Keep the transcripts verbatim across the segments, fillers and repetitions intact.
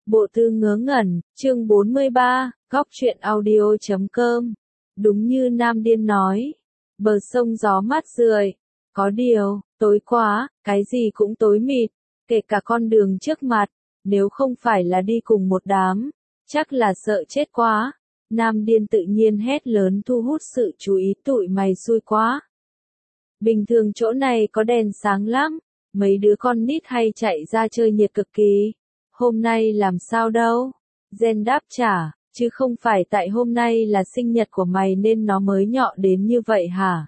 Bộ Tư Ngớ Ngẩn, chương bốn mươi ba, góc truyện audio chấm com. Đúng như Nam Điên nói, bờ sông gió mát rượi. Có điều, tối quá, cái gì cũng tối mịt, kể cả con đường trước mặt, nếu không phải là đi cùng một đám, chắc là sợ chết quá. Nam Điên tự nhiên hét lớn thu hút sự chú ý, tụi mày xui quá. Bình thường chỗ này có đèn sáng lắm, mấy đứa con nít hay chạy ra chơi nhiệt cực kỳ. Hôm nay làm sao đâu? Gen đáp trả, chứ không phải tại hôm nay là sinh nhật của mày nên nó mới nhọ đến như vậy hả?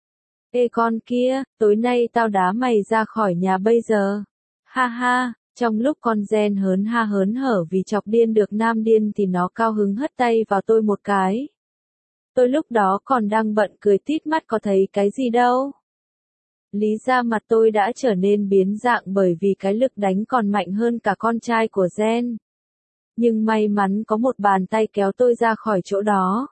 Ê con kia, tối nay tao đá mày ra khỏi nhà bây giờ. Ha ha, trong lúc con Gen hớn ha hớn hở vì chọc điên được Nam Điên thì nó cao hứng hất tay vào tôi một cái. Tôi lúc đó còn đang bận cười tít mắt có thấy cái gì đâu. Lý ra mặt tôi đã trở nên biến dạng bởi vì cái lực đánh còn mạnh hơn cả con trai của Gen. Nhưng may mắn có một bàn tay kéo tôi ra khỏi chỗ đó.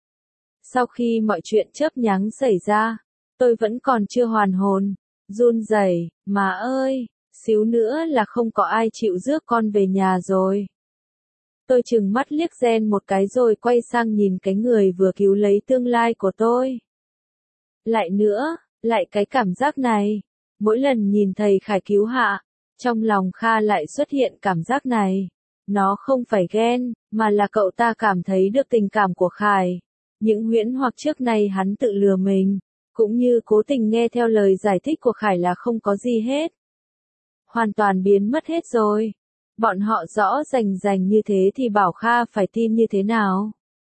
Sau khi mọi chuyện chớp nhoáng xảy ra, tôi vẫn còn chưa hoàn hồn, run rẩy, mà ơi, xíu nữa là không có ai chịu rước con về nhà rồi. Tôi trừng mắt liếc Gen một cái rồi quay sang nhìn cái người vừa cứu lấy tương lai của tôi. Lại nữa, lại cái cảm giác này, mỗi lần nhìn thầy Khải cứu hạ, trong lòng Kha lại xuất hiện cảm giác này. Nó không phải ghen, mà là cậu ta cảm thấy được tình cảm của Khải. Những huyễn hoặc trước nay hắn tự lừa mình, cũng như cố tình nghe theo lời giải thích của Khải là không có gì hết. Hoàn toàn biến mất hết rồi. Bọn họ rõ rành rành như thế thì bảo Kha phải tin như thế nào?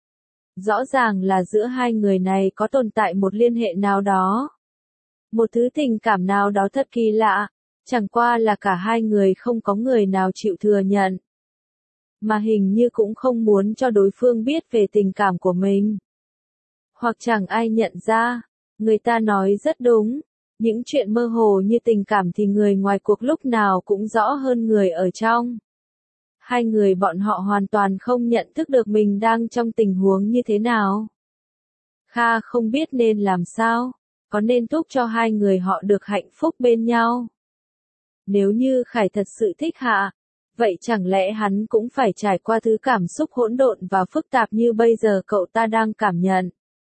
Rõ ràng là giữa hai người này có tồn tại một liên hệ nào đó. Một thứ tình cảm nào đó thật kỳ lạ, chẳng qua là cả hai người không có người nào chịu thừa nhận. Mà hình như cũng không muốn cho đối phương biết về tình cảm của mình. Hoặc chẳng ai nhận ra, người ta nói rất đúng, những chuyện mơ hồ như tình cảm thì người ngoài cuộc lúc nào cũng rõ hơn người ở trong. Hai người bọn họ hoàn toàn không nhận thức được mình đang trong tình huống như thế nào. Kha không biết nên làm sao. Có nên thúc cho hai người họ được hạnh phúc bên nhau? Nếu như Khải thật sự thích Hạ, vậy chẳng lẽ hắn cũng phải trải qua thứ cảm xúc hỗn độn và phức tạp như bây giờ cậu ta đang cảm nhận?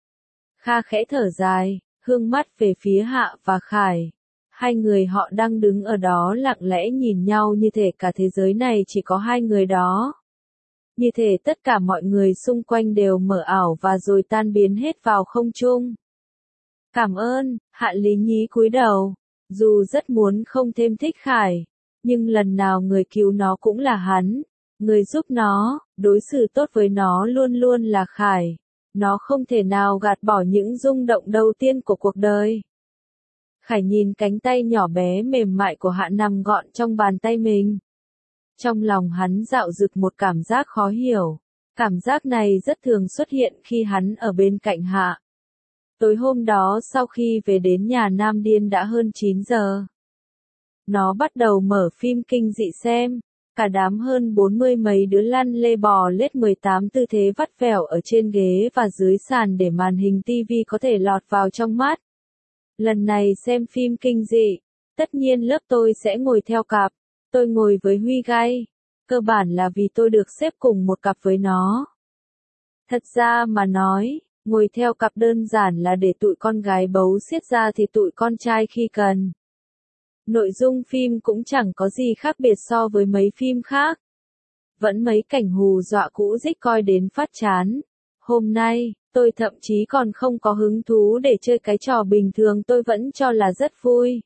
Kha khẽ thở dài, hướng mắt về phía Hạ và Khải. Hai người họ đang đứng ở đó lặng lẽ nhìn nhau như thể cả thế giới này chỉ có hai người đó. Như thể tất cả mọi người xung quanh đều mờ ảo và rồi tan biến hết vào không trung. Cảm ơn, Hạ Lý Nhí cúi đầu, dù rất muốn không thêm thích Khải, nhưng lần nào người cứu nó cũng là hắn, người giúp nó, đối xử tốt với nó luôn luôn là Khải, nó không thể nào gạt bỏ những rung động đầu tiên của cuộc đời. Khải nhìn cánh tay nhỏ bé mềm mại của Hạ nằm gọn trong bàn tay mình. Trong lòng hắn dạo dực một cảm giác khó hiểu, cảm giác này rất thường xuất hiện khi hắn ở bên cạnh Hạ. Tối hôm đó sau khi về đến nhà Nam Điên đã hơn chín giờ. Nó bắt đầu mở phim kinh dị xem, cả đám hơn bốn mươi mấy đứa lăn lê bò lết mười tám tư thế vắt vẻo ở trên ghế và dưới sàn để màn hình tivi có thể lọt vào trong mắt. Lần này xem phim kinh dị, tất nhiên lớp tôi sẽ ngồi theo cặp, tôi ngồi với Huy Gay, cơ bản là vì tôi được xếp cùng một cặp với nó. Thật ra mà nói, ngồi theo cặp đơn giản là để tụi con gái bấu xiết ra thì tụi con trai khi cần. Nội dung phim cũng chẳng có gì khác biệt so với mấy phim khác. Vẫn mấy cảnh hù dọa cũ dích coi đến phát chán. Hôm nay, tôi thậm chí còn không có hứng thú để chơi cái trò bình thường tôi vẫn cho là rất vui.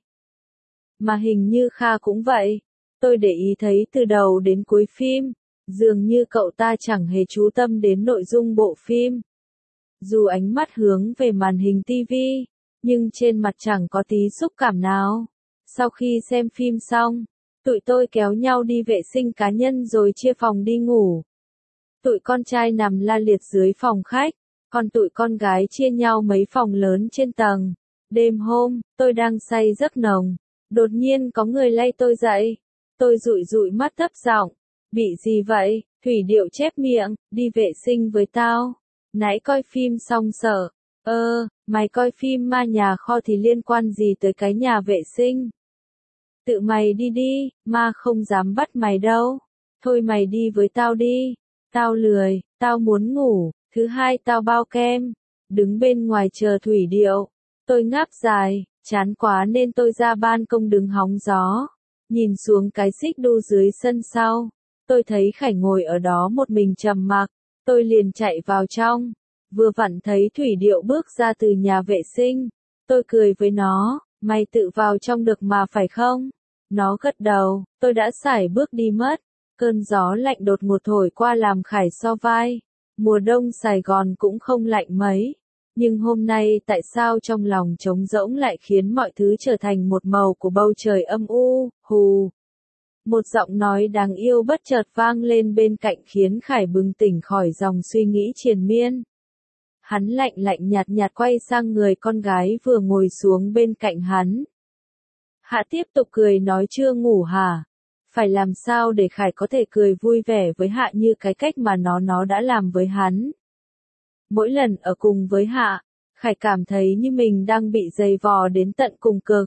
Mà hình như Kha cũng vậy. Tôi để ý thấy từ đầu đến cuối phim, dường như cậu ta chẳng hề chú tâm đến nội dung bộ phim. Dù ánh mắt hướng về màn hình tivi, nhưng trên mặt chẳng có tí xúc cảm nào. Sau khi xem phim xong, tụi tôi kéo nhau đi vệ sinh cá nhân rồi chia phòng đi ngủ. Tụi con trai nằm la liệt dưới phòng khách, còn tụi con gái chia nhau mấy phòng lớn trên tầng. Đêm hôm, tôi đang say giấc nồng, đột nhiên có người lay tôi dậy. Tôi dụi dụi mắt thấp giọng, bị gì vậy? Thủy Điệu chép miệng, đi vệ sinh với tao. Nãy coi phim xong sợ. Ơ, mày coi phim ma nhà kho thì liên quan gì tới cái nhà vệ sinh? Tự mày đi đi, ma không dám bắt mày đâu. Thôi mày đi với tao đi. Tao lười, tao muốn ngủ. Thứ hai tao bao kem. Đứng bên ngoài chờ Thủy Điệu. Tôi ngáp dài, chán quá nên tôi ra ban công đứng hóng gió. Nhìn xuống cái xích đu dưới sân sau. Tôi thấy Khải ngồi ở đó một mình trầm mặc. Tôi liền chạy vào trong. Vừa vặn thấy Thủy Điệu bước ra từ nhà vệ sinh. Tôi cười với nó, mày tự vào trong được mà phải không? Nó gật đầu, tôi đã sải bước đi mất. Cơn gió lạnh đột ngột thổi qua làm Khải so vai. Mùa đông Sài Gòn cũng không lạnh mấy. Nhưng hôm nay tại sao trong lòng trống rỗng lại khiến mọi thứ trở thành một màu của bầu trời âm u, hù. Một giọng nói đáng yêu bất chợt vang lên bên cạnh khiến Khải bừng tỉnh khỏi dòng suy nghĩ triền miên. Hắn lạnh lạnh nhạt nhạt quay sang người con gái vừa ngồi xuống bên cạnh hắn. Hạ tiếp tục cười nói chưa ngủ hả? Phải làm sao để Khải có thể cười vui vẻ với Hạ như cái cách mà nó nó đã làm với hắn. Mỗi lần ở cùng với Hạ, Khải cảm thấy như mình đang bị giày vò đến tận cùng cực.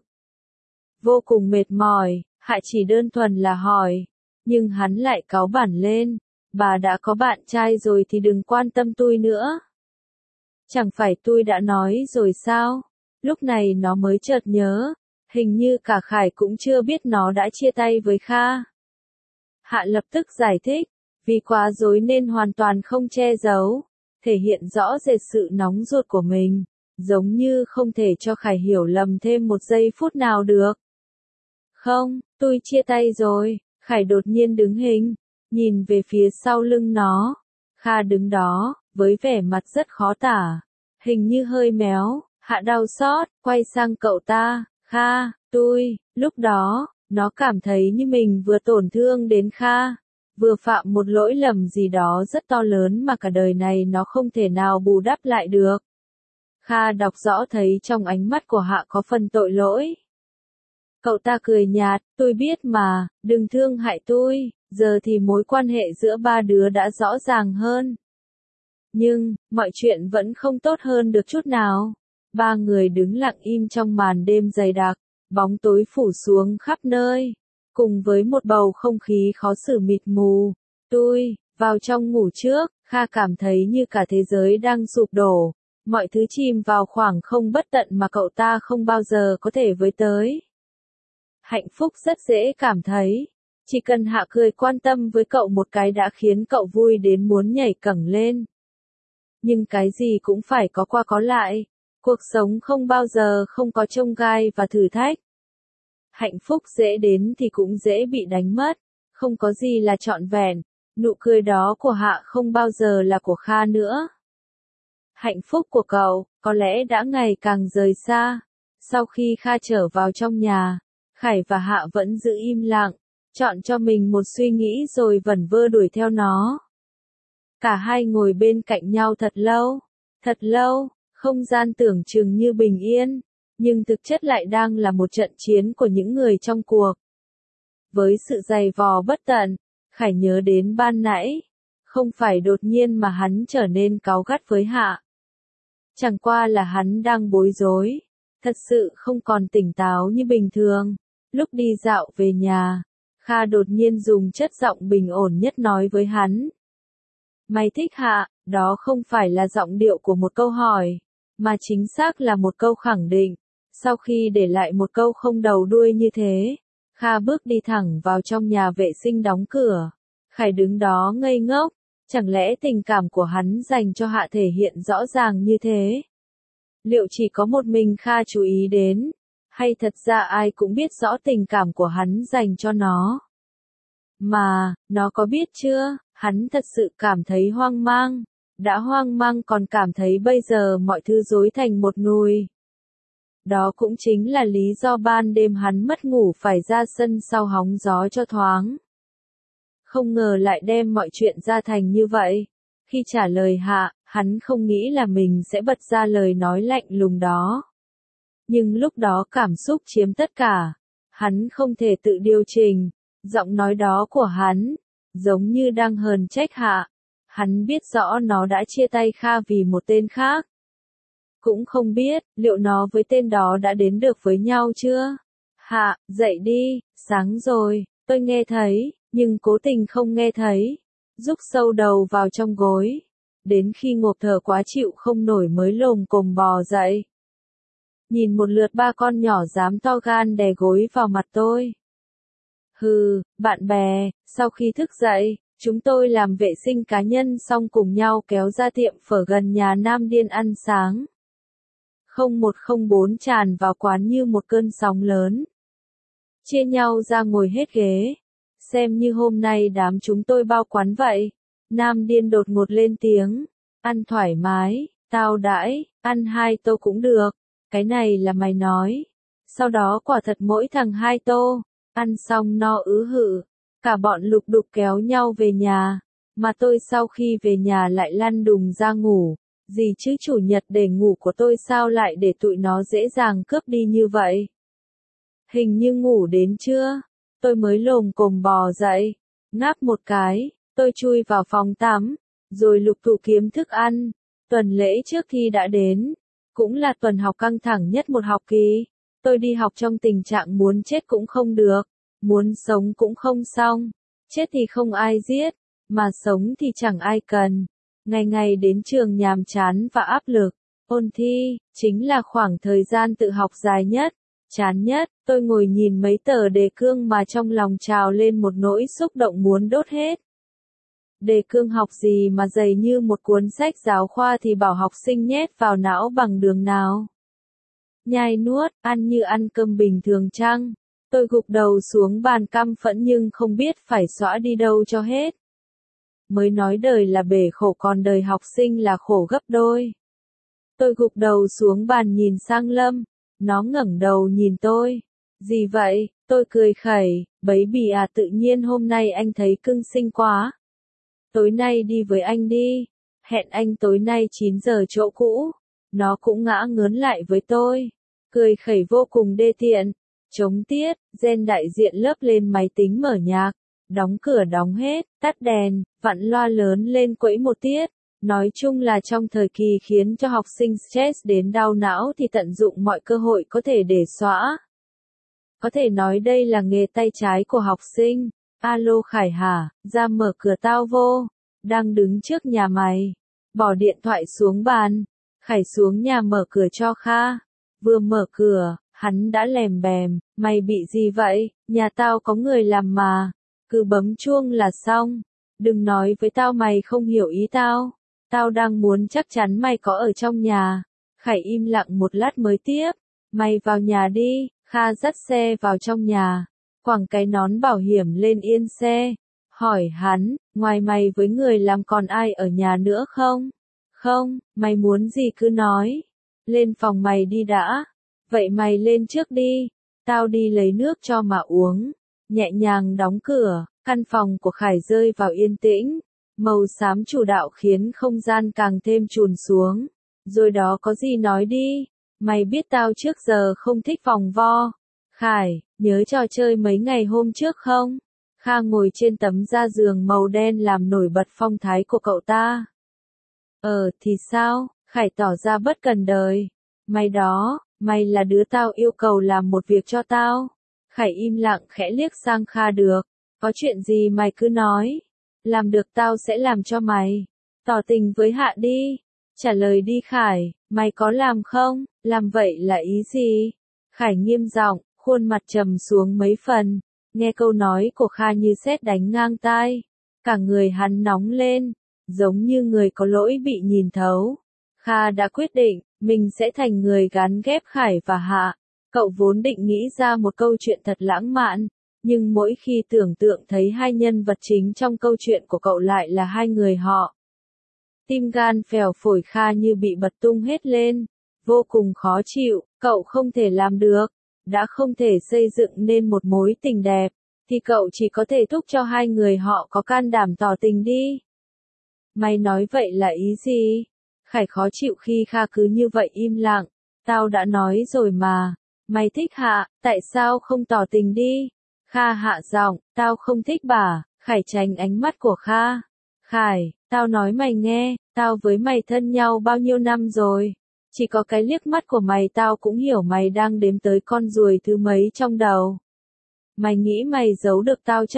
Vô cùng mệt mỏi, Hạ chỉ đơn thuần là hỏi. Nhưng hắn lại cáu bản lên. Bà đã có bạn trai rồi thì đừng quan tâm tôi nữa. Chẳng phải tôi đã nói rồi sao? Lúc này nó mới chợt nhớ. Hình như cả Khải cũng chưa biết nó đã chia tay với Kha. Hạ lập tức giải thích. Vì quá rối nên hoàn toàn không che giấu. Thể hiện rõ rệt sự nóng ruột của mình. Giống như không thể cho Khải hiểu lầm thêm một giây phút nào được. Không, tôi chia tay rồi. Khải đột nhiên đứng hình. Nhìn về phía sau lưng nó. Kha đứng đó, với vẻ mặt rất khó tả. Hình như hơi méo. Hạ đau xót, quay sang cậu ta. Kha, tôi, lúc đó, nó cảm thấy như mình vừa tổn thương đến Kha. Vừa phạm một lỗi lầm gì đó rất to lớn mà cả đời này nó không thể nào bù đắp lại được. Kha đọc rõ thấy trong ánh mắt của Hạ có phần tội lỗi. Cậu ta cười nhạt, tôi biết mà, đừng thương hại tôi, giờ thì mối quan hệ giữa ba đứa đã rõ ràng hơn. Nhưng, mọi chuyện vẫn không tốt hơn được chút nào. Ba người đứng lặng im trong màn đêm dày đặc, bóng tối phủ xuống khắp nơi, cùng với một bầu không khí khó xử mịt mù. Tôi, vào trong ngủ trước, Kha cảm thấy như cả thế giới đang sụp đổ, mọi thứ chìm vào khoảng không bất tận mà cậu ta không bao giờ có thể với tới. Hạnh phúc rất dễ cảm thấy, chỉ cần Hạ cười quan tâm với cậu một cái đã khiến cậu vui đến muốn nhảy cẫng lên. Nhưng cái gì cũng phải có qua có lại. Cuộc sống không bao giờ không có chông gai và thử thách. Hạnh phúc dễ đến thì cũng dễ bị đánh mất. Không có gì là trọn vẹn. Nụ cười đó của Hạ không bao giờ là của Kha nữa. Hạnh phúc của cậu, có lẽ đã ngày càng rời xa. Sau khi Kha trở vào trong nhà, Khải và Hạ vẫn giữ im lặng, chọn cho mình một suy nghĩ rồi vẩn vơ đuổi theo nó. Cả hai ngồi bên cạnh nhau thật lâu, thật lâu. Không gian tưởng chừng như bình yên, nhưng thực chất lại đang là một trận chiến của những người trong cuộc. Với sự dày vò bất tận, Khải nhớ đến ban nãy, không phải đột nhiên mà hắn trở nên cáu gắt với Hạ. Chẳng qua là hắn đang bối rối, thật sự không còn tỉnh táo như bình thường. Lúc đi dạo về nhà, Kha đột nhiên dùng chất giọng bình ổn nhất nói với hắn. Mày thích Hạ, đó không phải là giọng điệu của một câu hỏi, mà chính xác là một câu khẳng định. Sau khi để lại một câu không đầu đuôi như thế, Kha bước đi thẳng vào trong nhà vệ sinh đóng cửa. Khải đứng đó ngây ngốc, chẳng lẽ tình cảm của hắn dành cho Hạ thể hiện rõ ràng như thế? Liệu chỉ có một mình Kha chú ý đến, hay thật ra ai cũng biết rõ tình cảm của hắn dành cho nó? Mà, nó có biết chưa, hắn thật sự cảm thấy hoang mang. Đã hoang mang còn cảm thấy bây giờ mọi thứ rối thành một nùi. Đó cũng chính là lý do ban đêm hắn mất ngủ phải ra sân sau hóng gió cho thoáng. Không ngờ lại đem mọi chuyện ra thành như vậy. Khi trả lời Hạ, hắn không nghĩ là mình sẽ bật ra lời nói lạnh lùng đó. Nhưng lúc đó cảm xúc chiếm tất cả. Hắn không thể tự điều chỉnh. Giọng nói đó của hắn, giống như đang hờn trách Hạ. Hắn biết rõ nó đã chia tay Kha vì một tên khác. Cũng không biết, liệu nó với tên đó đã đến được với nhau chưa? Hạ, dậy đi, sáng rồi, tôi nghe thấy, nhưng cố tình không nghe thấy, rúc sâu đầu vào trong gối, đến khi ngộp thở quá chịu không nổi mới lồm cồm bò dậy. Nhìn một lượt ba con nhỏ dám to gan đè gối vào mặt tôi. Hừ, bạn bè, sau khi thức dậy, chúng tôi làm vệ sinh cá nhân xong cùng nhau kéo ra tiệm phở gần nhà Nam Điên ăn sáng. không một không bốn tràn vào quán như một cơn sóng lớn. Chia nhau ra ngồi hết ghế. Xem như hôm nay đám chúng tôi bao quán vậy. Nam Điên đột ngột lên tiếng. Ăn thoải mái, tao đãi, ăn hai tô cũng được. Cái này là mày nói. Sau đó quả thật mỗi thằng hai tô. Ăn xong no ứ hự. Cả bọn lục đục kéo nhau về nhà. Mà tôi sau khi về nhà lại lăn đùng ra ngủ. Gì chứ chủ nhật để ngủ của tôi sao lại để tụi nó dễ dàng cướp đi như vậy? Hình như ngủ đến trưa. Tôi mới lồm cồm bò dậy. Ngáp một cái, tôi chui vào phòng tắm. Rồi lục tụ kiếm thức ăn. Tuần lễ trước thi đã đến. Cũng là tuần học căng thẳng nhất một học kỳ. Tôi đi học trong tình trạng muốn chết cũng không được. Muốn sống cũng không xong. Chết thì không ai giết. Mà sống thì chẳng ai cần. Ngày ngày đến trường nhàm chán và áp lực. Ôn thi, chính là khoảng thời gian tự học dài nhất. Chán nhất, tôi ngồi nhìn mấy tờ đề cương mà trong lòng trào lên một nỗi xúc động muốn đốt hết. Đề cương học gì mà dày như một cuốn sách giáo khoa thì bảo học sinh nhét vào não bằng đường nào. Nhai nuốt, ăn như ăn cơm bình thường chăng? Tôi gục đầu xuống bàn căm phẫn nhưng không biết phải xõa đi đâu cho hết. Mới nói đời là bể khổ còn đời học sinh là khổ gấp đôi. Tôi gục đầu xuống bàn nhìn sang Lâm. Nó ngẩng đầu nhìn tôi. Gì vậy? Tôi cười khẩy. Bấy bì à, tự nhiên hôm nay anh thấy cưng xinh quá. Tối nay đi với anh đi. Hẹn anh tối nay chín giờ chỗ cũ. Nó cũng ngã ngớn lại với tôi. Cười khẩy vô cùng đê tiện. Chống tiết, gen đại diện lớp lên máy tính mở nhạc. Đóng cửa đóng hết, tắt đèn, vặn loa lớn lên quẫy một tiết. Nói chung là trong thời kỳ khiến cho học sinh stress đến đau não thì tận dụng mọi cơ hội có thể để xóa. Có thể nói đây là nghề tay trái của học sinh. Alo Khải hả, ra mở cửa tao vô. Đang đứng trước nhà mày. Bỏ điện thoại xuống bàn. Khải xuống nhà mở cửa cho Kha. Vừa mở cửa, hắn đã lèm bèm. Mày bị gì vậy? Nhà tao có người làm mà. Cứ bấm chuông là xong. Đừng nói với tao mày không hiểu ý tao. Tao đang muốn chắc chắn mày có ở trong nhà. Khải im lặng một lát mới tiếp. Mày vào nhà đi. Kha dắt xe vào trong nhà. Quẳng cái nón bảo hiểm lên yên xe. Hỏi hắn, ngoài mày với người làm còn ai ở nhà nữa không? Không, mày muốn gì cứ nói. Lên phòng mày đi đã. Vậy mày lên trước đi. Tao đi lấy nước cho mà uống. Nhẹ nhàng đóng cửa, căn phòng của Khải rơi vào yên tĩnh. Màu xám chủ đạo khiến không gian càng thêm chùn xuống. Rồi đó có gì nói đi. Mày biết tao trước giờ không thích vòng vo. Khải, nhớ trò chơi mấy ngày hôm trước không? Kha ngồi trên tấm da giường màu đen làm nổi bật phong thái của cậu ta. Ờ thì sao? Khải tỏ ra bất cần đời. Mày đó, mày là đứa tao yêu cầu làm một việc cho tao. Khải im lặng khẽ liếc sang Kha được. Có chuyện gì mày cứ nói. Làm được tao sẽ làm cho mày. Tỏ tình với Hạ đi. Trả lời đi Khải, mày có làm không? Làm vậy là ý gì? Khải nghiêm giọng, khuôn mặt trầm xuống mấy phần. Nghe câu nói của Kha như sét đánh ngang tai. Cả người hắn nóng lên. Giống như người có lỗi bị nhìn thấu. Kha đã quyết định, mình sẽ thành người gắn ghép Khải và Hạ. Cậu vốn định nghĩ ra một câu chuyện thật lãng mạn. Nhưng mỗi khi tưởng tượng thấy hai nhân vật chính trong câu chuyện của cậu lại là hai người họ. Tim gan phèo phổi Kha như bị bật tung hết lên. Vô cùng khó chịu, cậu không thể làm được. Đã không thể xây dựng nên một mối tình đẹp. Thì cậu chỉ có thể thúc cho hai người họ có can đảm tỏ tình đi. Mày nói vậy là ý gì? Khải khó chịu khi Kha cứ như vậy im lặng. Tao đã nói rồi mà. Mày thích Hạ, tại sao không tỏ tình đi? Kha hạ giọng, tao không thích bà. Khải tránh ánh mắt của Kha. Khải, tao nói mày nghe, tao với mày thân nhau bao nhiêu năm rồi. Chỉ có cái liếc mắt của mày tao cũng hiểu mày đang đếm tới con ruồi thứ mấy trong đầu. Mày nghĩ mày giấu được tao chắc?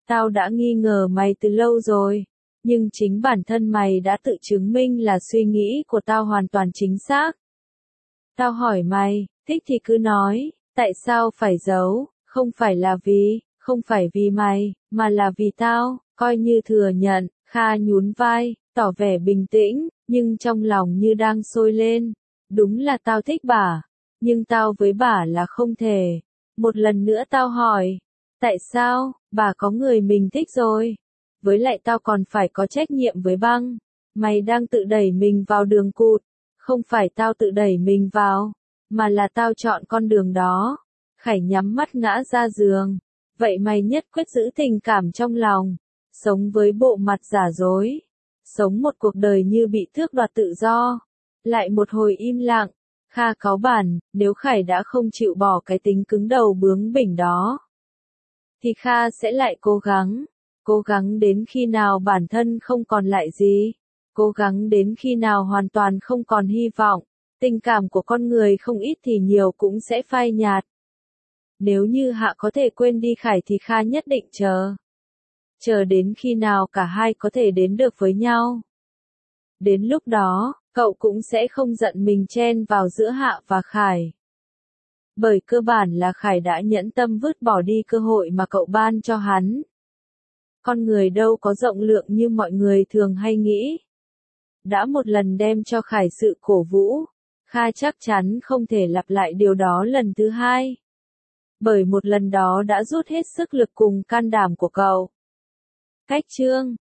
Tao đã nghi ngờ mày từ lâu rồi. Nhưng chính bản thân mày đã tự chứng minh là suy nghĩ của tao hoàn toàn chính xác. Tao hỏi mày, thích thì cứ nói, tại sao phải giấu, không phải là vì, không phải vì mày, mà là vì tao, coi như thừa nhận, Kha nhún vai, tỏ vẻ bình tĩnh, nhưng trong lòng như đang sôi lên. Đúng là tao thích bả, nhưng tao với bả là không thể. Một lần nữa tao hỏi, tại sao, bà có người mình thích rồi. Với lại tao còn phải có trách nhiệm với băng. Mày đang tự đẩy mình vào đường cụt. Không phải tao tự đẩy mình vào, mà là tao chọn con đường đó. Khải nhắm mắt ngã ra giường. Vậy mày nhất quyết giữ tình cảm trong lòng. Sống với bộ mặt giả dối. Sống một cuộc đời như bị tước đoạt tự do. Lại một hồi im lặng. Kha cáu bản, nếu Khải đã không chịu bỏ cái tính cứng đầu bướng bỉnh đó, thì Kha sẽ lại cố gắng. Cố gắng đến khi nào bản thân không còn lại gì. Cố gắng đến khi nào hoàn toàn không còn hy vọng. Tình cảm của con người không ít thì nhiều cũng sẽ phai nhạt. Nếu như Hạ có thể quên đi Khải thì Kha nhất định chờ. Chờ đến khi nào cả hai có thể đến được với nhau. Đến lúc đó, cậu cũng sẽ không giận mình chen vào giữa Hạ và Khải. Bởi cơ bản là Khải đã nhẫn tâm vứt bỏ đi cơ hội mà cậu ban cho hắn. Con người đâu có rộng lượng như mọi người thường hay nghĩ. Đã một lần đem cho Khải sự cổ vũ, Kha chắc chắn không thể lặp lại điều đó lần thứ hai. Bởi một lần đó đã rút hết sức lực cùng can đảm của cậu. Cách chương